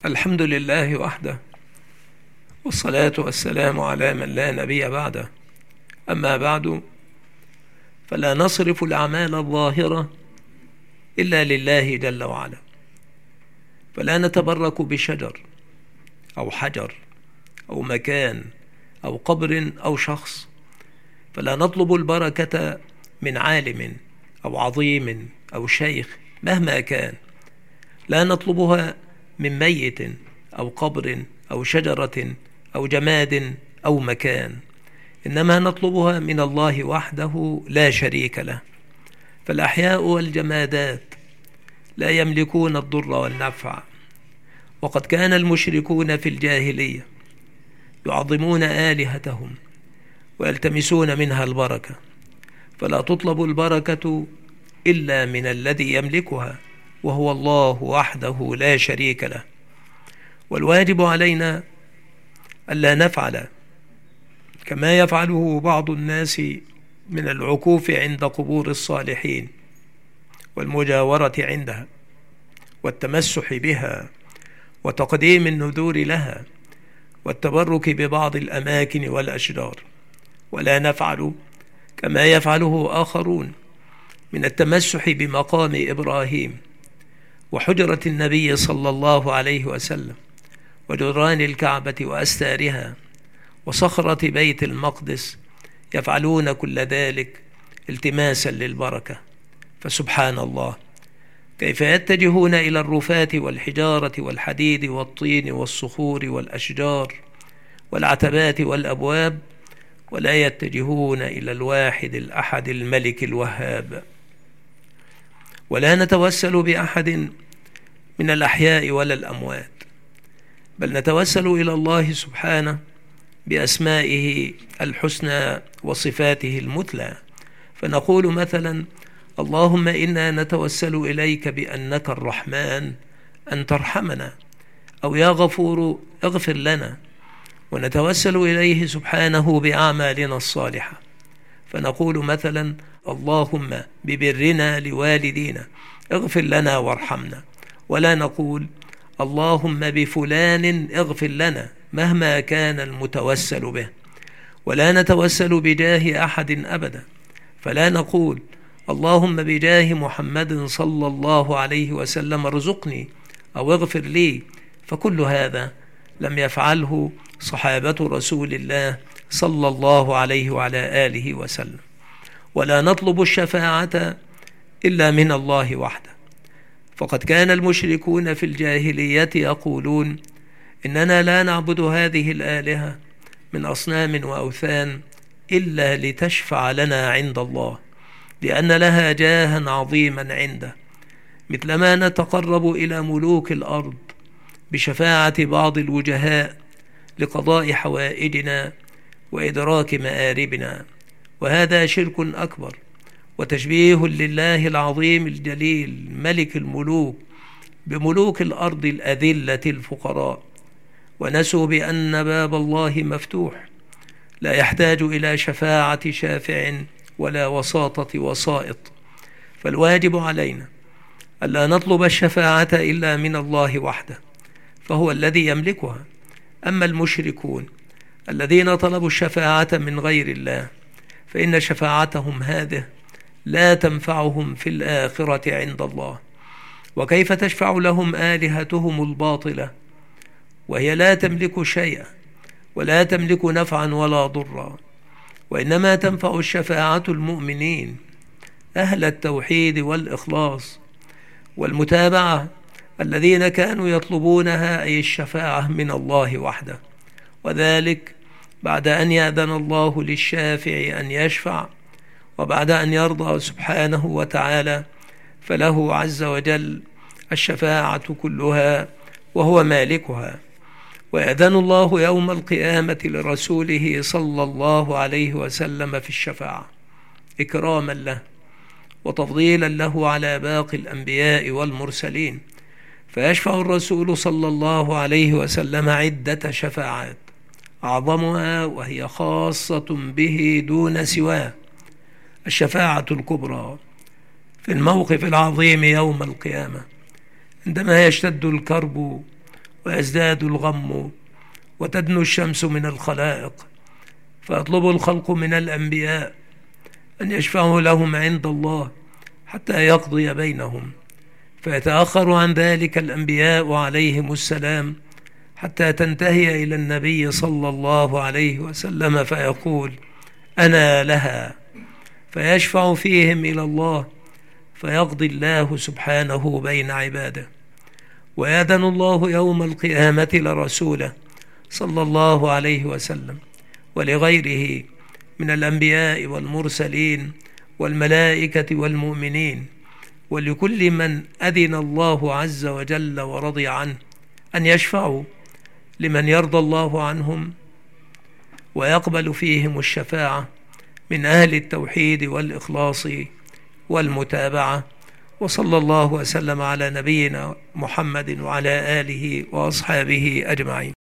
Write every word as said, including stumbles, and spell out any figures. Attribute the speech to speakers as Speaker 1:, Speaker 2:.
Speaker 1: الحمد لله وحده، والصلاة والسلام على من لا نبي بعده. أما بعد، فلا نصرف الأعمال الظاهرة إلا لله جل وعلا، فلا نتبرك بشجر أو حجر أو مكان أو قبر أو شخص، فلا نطلب البركة من عالم أو عظيم أو شيخ مهما كان، لا نطلبها من ميت أو قبر أو شجرة أو جماد أو مكان، إنما نطلبها من الله وحده لا شريك له. فالأحياء والجمادات لا يملكون الضر والنفع، وقد كان المشركون في الجاهلية يعظمون آلهتهم ويلتمسون منها البركة، فلا تطلب البركة إلا من الذي يملكها، وهو الله وحده لا شريك له. والواجب علينا ألا نفعل كما يفعله بعض الناس من العكوف عند قبور الصالحين والمجاورة عندها والتمسح بها وتقديم النذور لها والتبرك ببعض الأماكن والأشجار، ولا نفعل كما يفعله آخرون من التمسح بمقام إبراهيم وحجرة النبي صلى الله عليه وسلم وجدران الكعبة وأستارها وصخرة بيت المقدس، يفعلون كل ذلك التماسا للبركة. فسبحان الله، كيف يتجهون إلى الرفات والحجارة والحديد والطين والصخور والأشجار والعتبات والأبواب، ولا يتجهون إلى الواحد الأحد الملك الوهاب. ولا نتوسل بأحد من الأحياء ولا الأموات، بل نتوسل إلى الله سبحانه بأسمائه الحسنى وصفاته المثلى، فنقول مثلا: اللهم إنا نتوسل إليك بأنك الرحمن أن ترحمنا، أو يا غفور اغفر لنا. ونتوسل إليه سبحانه بأعمالنا الصالحة، فنقول مثلا: اللهم ببرنا لوالدينا اغفر لنا وارحمنا، ولا نقول اللهم بفلان اغفر لنا مهما كان المتوسل به. ولا نتوسل بجاه أحد أبدا، فلا نقول اللهم بجاه محمد صلى الله عليه وسلم ارزقني أو اغفر لي، فكل هذا لم يفعله صحابة رسول الله صلى الله عليه وعلى آله وسلم. ولا نطلب الشفاعة إلا من الله وحده، فقد كان المشركون في الجاهلية يقولون: إننا لا نعبد هذه الآلهة من أصنام وأوثان إلا لتشفع لنا عند الله، لأن لها جاها عظيما عنده، مثلما نتقرب إلى ملوك الأرض بشفاعة بعض الوجهاء لقضاء حوائجنا وإدراك مآربنا. وهذا شرك أكبر وتشبيه لله العظيم الجليل ملك الملوك بملوك الأرض الأذلة الفقراء، ونسوا بأن باب الله مفتوح لا يحتاج إلى شفاعة شافع ولا وساطة وسائط. فالواجب علينا ألا نطلب الشفاعة إلا من الله وحده، فهو الذي يملكها. أما المشركون الذين طلبوا الشفاعة من غير الله، فإن شفاعتهم هذه لا تنفعهم في الآخرة عند الله. وكيف تشفع لهم آلهتهم الباطلة وهي لا تملك شيئا ولا تملك نفعا ولا ضرا؟ وإنما تنفع الشفاعة المؤمنين أهل التوحيد والإخلاص والمتابعة، الذين كانوا يطلبونها، أي الشفاعة، من الله وحده، وذلك بعد أن يأذن الله للشافع أن يشفع، وبعد أن يرضى سبحانه وتعالى، فله عز وجل الشفاعة كلها وهو مالكها. ويأذن الله يوم القيامة لرسوله صلى الله عليه وسلم في الشفاعة إكراما له وتفضيلا له على باقي الأنبياء والمرسلين، فيشفع الرسول صلى الله عليه وسلم عدة شفاعات، أعظمها وهي خاصة به دون سواه الشفاعة الكبرى في الموقف العظيم يوم القيامة، عندما يشتد الكرب ويزداد الغم وتدنو الشمس من الخلائق، فيطلب الخلق من الأنبياء أن يشفعوا لهم عند الله حتى يقضي بينهم، فيتأخر عن ذلك الأنبياء عليهم السلام حتى تنتهي إلى النبي صلى الله عليه وسلم فيقول: أنا لها، فيشفع فيهم إلى الله، فيقضي الله سبحانه بين عباده. ويأذن الله يوم القيامة لرسوله صلى الله عليه وسلم ولغيره من الأنبياء والمرسلين والملائكة والمؤمنين ولكل من أذن الله عز وجل ورضي عنه أن يشفعوا لمن يرضى الله عنهم ويقبل فيهم الشفاعة من أهل التوحيد والإخلاص والمتابعة. وصلى الله وسلم على نبينا محمد وعلى آله وأصحابه أجمعين.